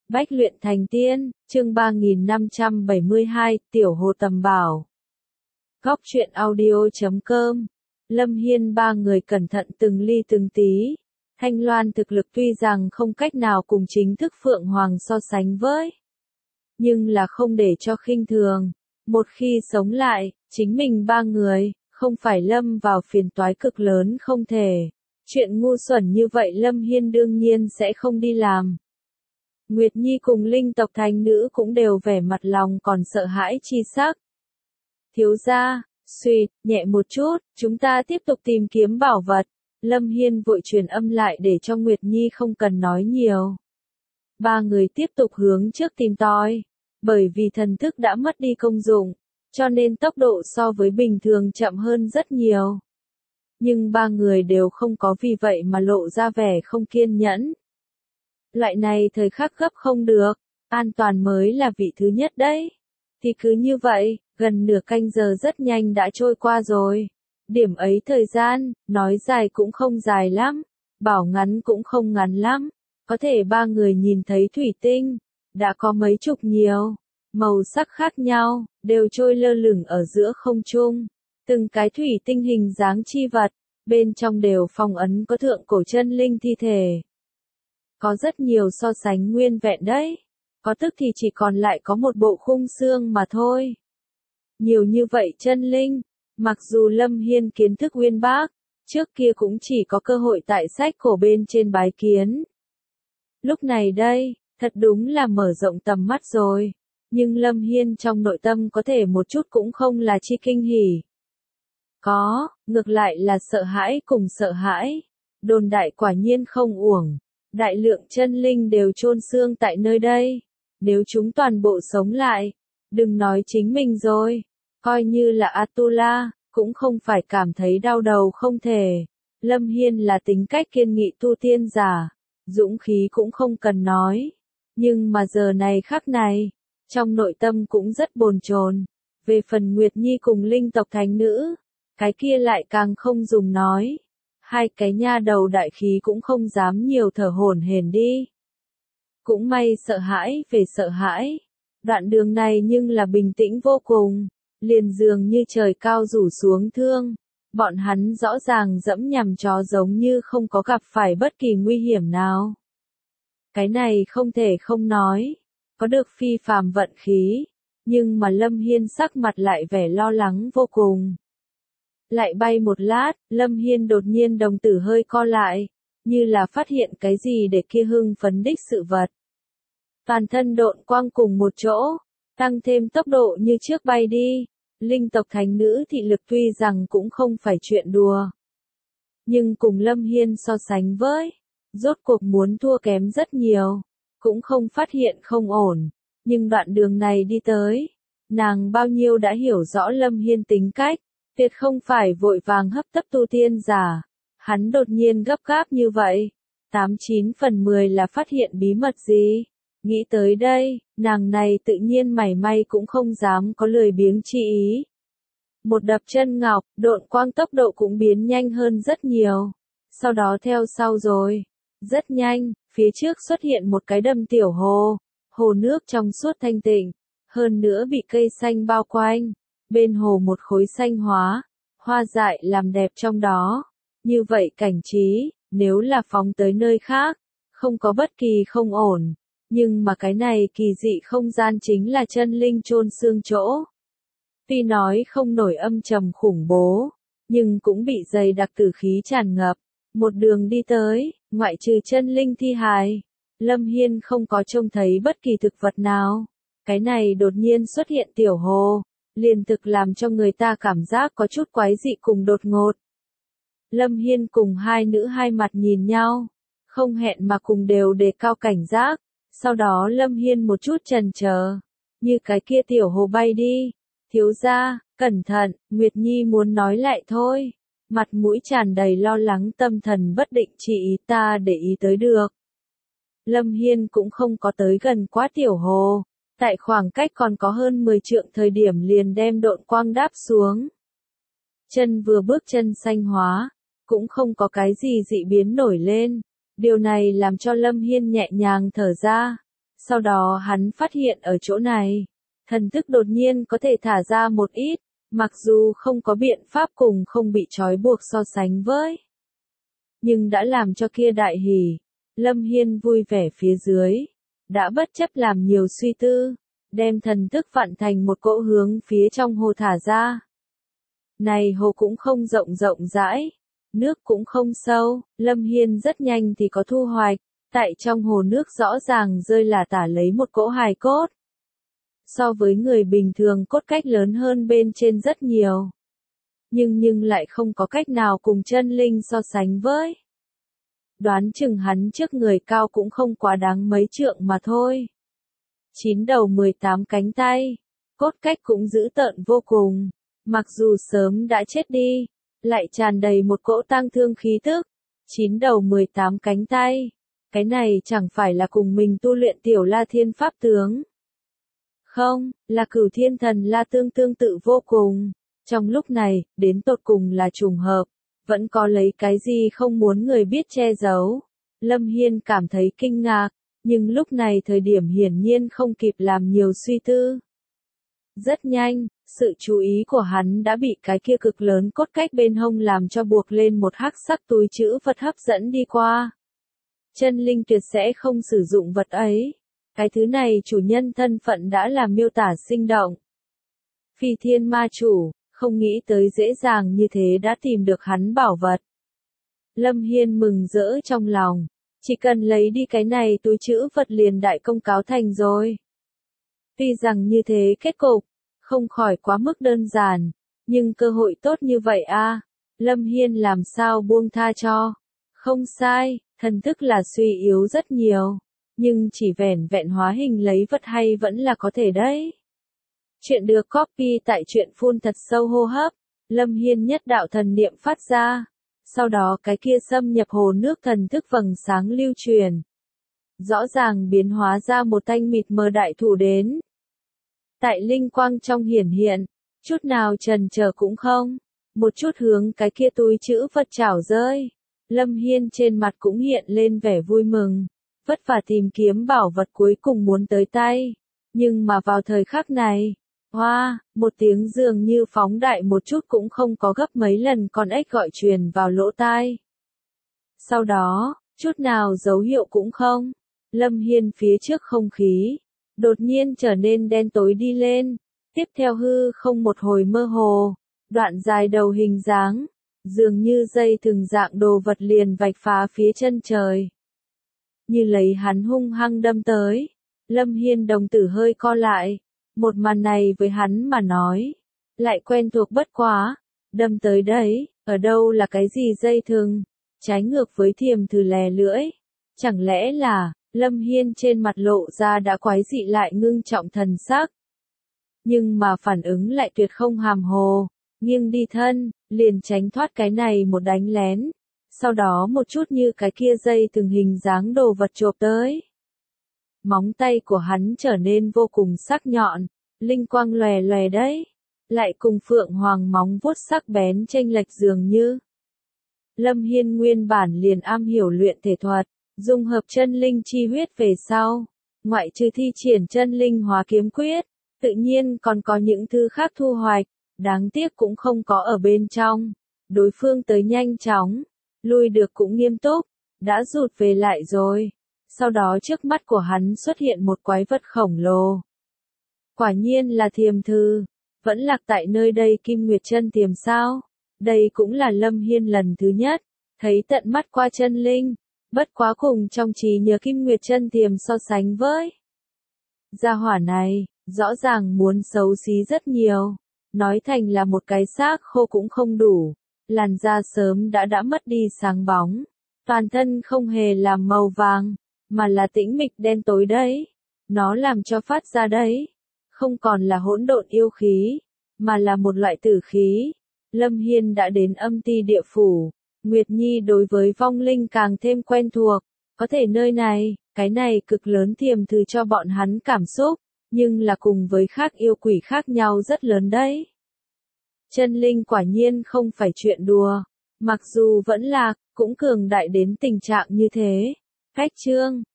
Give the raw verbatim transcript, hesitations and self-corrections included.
Bách luyện thành tiên, chương ba nghìn năm trăm bảy mươi hai, Tiểu Hồ Tầm Bảo. Góc truyện audio chấm com. Lâm Hiên ba người cẩn thận từng ly từng tí. Thanh Loan thực lực tuy rằng không cách nào cùng chính thức Phượng Hoàng so sánh với, nhưng là không để cho khinh thường. Một khi sống lại, chính mình ba người, không phải lâm vào phiền toái cực lớn không thể. Chuyện ngu xuẩn như vậy Lâm Hiên đương nhiên sẽ không đi làm. Nguyệt Nhi cùng linh tộc thánh nữ cũng đều vẻ mặt lòng còn sợ hãi chi sắc. Thiếu gia, suýt, nhẹ một chút, chúng ta tiếp tục tìm kiếm bảo vật. Lâm Hiên vội truyền âm lại để cho Nguyệt Nhi không cần nói nhiều. Ba người tiếp tục hướng trước tìm tòi. Bởi vì thần thức đã mất đi công dụng, cho nên tốc độ so với bình thường chậm hơn rất nhiều. Nhưng ba người đều không có vì vậy mà lộ ra vẻ không kiên nhẫn. Loại này thời khắc gấp không được, an toàn mới là vị thứ nhất đấy. Thì cứ như vậy, gần nửa canh giờ rất nhanh đã trôi qua rồi. Điểm ấy thời gian, nói dài cũng không dài lắm, bảo ngắn cũng không ngắn lắm. Có thể ba người nhìn thấy thủy tinh, đã có mấy chục nhiều, màu sắc khác nhau, đều trôi lơ lửng ở giữa không trung. Từng cái thủy tinh hình dáng chi vật, bên trong đều phong ấn có thượng cổ chân linh thi thể. Có rất nhiều so sánh nguyên vẹn đấy, có tức thì chỉ còn lại có một bộ khung xương mà thôi. Nhiều như vậy chân linh, mặc dù Lâm Hiên kiến thức uyên bác, trước kia cũng chỉ có cơ hội tại sách cổ bên trên bái kiến. Lúc này đây, thật đúng là mở rộng tầm mắt rồi, nhưng Lâm Hiên trong nội tâm có thể một chút cũng không là chi kinh hỉ. Có, ngược lại là sợ hãi cùng sợ hãi, đồn đại quả nhiên không uổng. Đại lượng chân linh đều chôn xương tại nơi đây. Nếu chúng toàn bộ sống lại, đừng nói chính mình rồi, coi như là Atula, cũng không phải cảm thấy đau đầu không thể. Lâm Hiên là tính cách kiên nghị tu tiên giả, dũng khí cũng không cần nói. Nhưng mà giờ này khắc này, trong nội tâm cũng rất bồn chồn. Về phần Nguyệt Nhi cùng linh tộc thánh nữ, cái kia lại càng không dùng nói. Hai cái nha đầu đại khí cũng không dám nhiều thở hổn hển đi. Cũng may sợ hãi về sợ hãi. Đoạn đường này nhưng là bình tĩnh vô cùng, liền dường như trời cao rủ xuống thương. Bọn hắn rõ ràng dẫm nhằm chó giống như không có gặp phải bất kỳ nguy hiểm nào. Cái này không thể không nói, có được phi phàm vận khí, nhưng mà Lâm Hiên sắc mặt lại vẻ lo lắng vô cùng. Lại bay một lát, Lâm Hiên đột nhiên đồng tử hơi co lại, như là phát hiện cái gì để kia hưng phấn đích sự vật. Toàn thân độn quang cùng một chỗ, tăng thêm tốc độ như trước bay đi. Linh tộc thánh nữ thị lực tuy rằng cũng không phải chuyện đùa, nhưng cùng Lâm Hiên so sánh với, rốt cuộc muốn thua kém rất nhiều, cũng không phát hiện không ổn. Nhưng đoạn đường này đi tới, nàng bao nhiêu đã hiểu rõ Lâm Hiên tính cách. Tuyệt không phải vội vàng hấp tấp tu tiên giả. Hắn đột nhiên gấp gáp như vậy. Tám chín phần mười là phát hiện bí mật gì. Nghĩ tới đây, nàng này tự nhiên mảy may cũng không dám có lười biếng chi ý. Một đập chân ngọc, độn quang tốc độ cũng biến nhanh hơn rất nhiều. Sau đó theo sau rồi. Rất nhanh, phía trước xuất hiện một cái đầm tiểu hồ. Hồ nước trong suốt thanh tịnh. Hơn nữa bị cây xanh bao quanh. Bên hồ một khối xanh hóa, hoa dại làm đẹp trong đó. Như vậy cảnh trí, nếu là phóng tới nơi khác, không có bất kỳ không ổn. Nhưng mà cái này kỳ dị không gian chính là chân linh chôn xương chỗ. Tuy nói không nổi âm trầm khủng bố, nhưng cũng bị dày đặc tử khí tràn ngập. Một đường đi tới, ngoại trừ chân linh thi hài, Lâm Hiên không có trông thấy bất kỳ thực vật nào. Cái này đột nhiên xuất hiện tiểu hồ, liền thực làm cho người ta cảm giác có chút quái dị cùng đột ngột. Lâm Hiên cùng hai nữ hai mặt nhìn nhau, không hẹn mà cùng đều đề cao cảnh giác. Sau đó Lâm Hiên một chút chần chờ, như cái kia tiểu hồ bay đi. Thiếu gia, cẩn thận, Nguyệt Nhi muốn nói lại thôi. Mặt mũi tràn đầy lo lắng tâm thần bất định chỉ ý ta để ý tới được. Lâm Hiên cũng không có tới gần quá tiểu hồ. Tại khoảng cách còn có hơn mười trượng thời điểm liền đem độn quang đáp xuống. Chân vừa bước chân xanh hóa, cũng không có cái gì dị biến nổi lên. Điều này làm cho Lâm Hiên nhẹ nhàng thở ra. Sau đó hắn phát hiện ở chỗ này, thần thức đột nhiên có thể thả ra một ít, mặc dù không có biện pháp cùng không bị trói buộc so sánh với. Nhưng đã làm cho kia đại hỉ, Lâm Hiên vui vẻ phía dưới, đã bất chấp làm nhiều suy tư, đem thần thức vặn thành một cỗ hướng phía trong hồ thả ra. Này hồ cũng không rộng rộng rãi, nước cũng không sâu, Lâm Hiên rất nhanh thì có thu hoạch, tại trong hồ nước rõ ràng rơi là tả lấy một cỗ hài cốt. So với người bình thường cốt cách lớn hơn bên trên rất nhiều. Nhưng nhưng lại không có cách nào cùng chân linh so sánh với. Đoán chừng hắn trước người cao cũng không quá đáng mấy trượng mà thôi. Chín đầu mười tám cánh tay, cốt cách cũng dữ tợn vô cùng, mặc dù sớm đã chết đi, lại tràn đầy một cỗ tang thương khí tức. Chín đầu mười tám cánh tay, cái này chẳng phải là cùng mình tu luyện tiểu La Thiên Pháp tướng. Không, là Cửu Thiên Thần La tương tương tự vô cùng. Trong lúc này, đến tột cùng là trùng hợp, vẫn có lấy cái gì không muốn người biết che giấu. Lâm Hiên cảm thấy kinh ngạc, nhưng lúc này thời điểm hiển nhiên không kịp làm nhiều suy tư. Rất nhanh, sự chú ý của hắn đã bị cái kia cực lớn cốt cách bên hông làm cho buộc lên một hắc sắc túi chữ vật hấp dẫn đi qua. Chân linh tuyệt sẽ không sử dụng vật ấy. Cái thứ này chủ nhân thân phận đã làm miêu tả sinh động. Phi thiên ma chủ, không nghĩ tới dễ dàng như thế đã tìm được hắn bảo vật. Lâm Hiên mừng rỡ trong lòng, chỉ cần lấy đi cái này túi chữ vật liền đại công cáo thành rồi. Tuy rằng như thế kết cục, không khỏi quá mức đơn giản, nhưng cơ hội tốt như vậy a, Lâm Hiên làm sao buông tha cho. Không sai, thần thức là suy yếu rất nhiều, nhưng chỉ vẻn vẹn hóa hình lấy vật hay vẫn là có thể đấy. Chuyện được copy tại truyện phun thật sâu hô hấp, Lâm Hiên nhất đạo thần niệm phát ra, sau đó cái kia xâm nhập hồ nước thần thức vầng sáng lưu truyền. Rõ ràng biến hóa ra một thanh mịt mờ đại thủ đến. Tại linh quang trong hiển hiện, chút nào chần chờ cũng không, một chút hướng cái kia túi chữ vật chảo rơi. Lâm Hiên trên mặt cũng hiện lên vẻ vui mừng, vất vả tìm kiếm bảo vật cuối cùng muốn tới tay. Nhưng mà vào thời khắc này, hoa, một tiếng dường như phóng đại một chút cũng không có gấp mấy lần con ếch gọi truyền vào lỗ tai. Sau đó, chút nào dấu hiệu cũng không, Lâm Hiên phía trước không khí, đột nhiên trở nên đen tối đi lên, tiếp theo hư không một hồi mơ hồ, đoạn dài đầu hình dáng, dường như dây thừng dạng đồ vật liền vạch phá phía chân trời. Như lấy hắn hung hăng đâm tới, Lâm Hiên đồng tử hơi co lại, một màn này với hắn mà nói, lại quen thuộc bất quá, đâm tới đấy, ở đâu là cái gì dây thừng, trái ngược với thiềm thử lè lưỡi, chẳng lẽ là, Lâm Hiên trên mặt lộ ra đã quái dị lại ngưng trọng thần sắc. Nhưng mà phản ứng lại tuyệt không hàm hồ, nghiêng đi thân, liền tránh thoát cái này một đánh lén, sau đó một chút như cái kia dây từng hình dáng đồ vật chộp tới. Móng tay của hắn trở nên vô cùng sắc nhọn, linh quang lòe lòe đấy, lại cùng phượng hoàng móng vuốt sắc bén chênh lệch dường như. Lâm Hiên nguyên bản liền am hiểu luyện thể thuật, dung hợp chân linh chi huyết về sau, ngoại trừ thi triển chân linh hóa kiếm quyết, tự nhiên còn có những thứ khác thu hoạch, đáng tiếc cũng không có ở bên trong. Đối phương tới nhanh chóng, lui được cũng nghiêm túc, đã rụt về lại rồi. Sau đó trước mắt của hắn xuất hiện một quái vật khổng lồ. Quả nhiên là thiềm thư, vẫn lạc tại nơi đây Kim Nguyệt chân tiềm sao. Đây cũng là Lâm Hiên lần thứ nhất, thấy tận mắt qua chân linh, bất quá cùng trong trí nhớ Kim Nguyệt chân tiềm so sánh với. Gia hỏa này, rõ ràng muốn xấu xí rất nhiều, nói thành là một cái xác khô cũng không đủ, làn da sớm đã đã mất đi sáng bóng, toàn thân không hề là màu vàng, mà là tĩnh mịch đen tối đấy. Nó làm cho phát ra đấy, không còn là hỗn độn yêu khí, mà là một loại tử khí. Lâm Hiên đã đến âm ti địa phủ, Nguyệt Nhi đối với vong linh càng thêm quen thuộc, có thể nơi này, cái này cực lớn thiềm thư cho bọn hắn cảm xúc, nhưng là cùng với khác yêu quỷ khác nhau rất lớn đấy. Chân linh quả nhiên không phải chuyện đùa, mặc dù vẫn lạc, cũng cường đại đến tình trạng như thế. Cách chương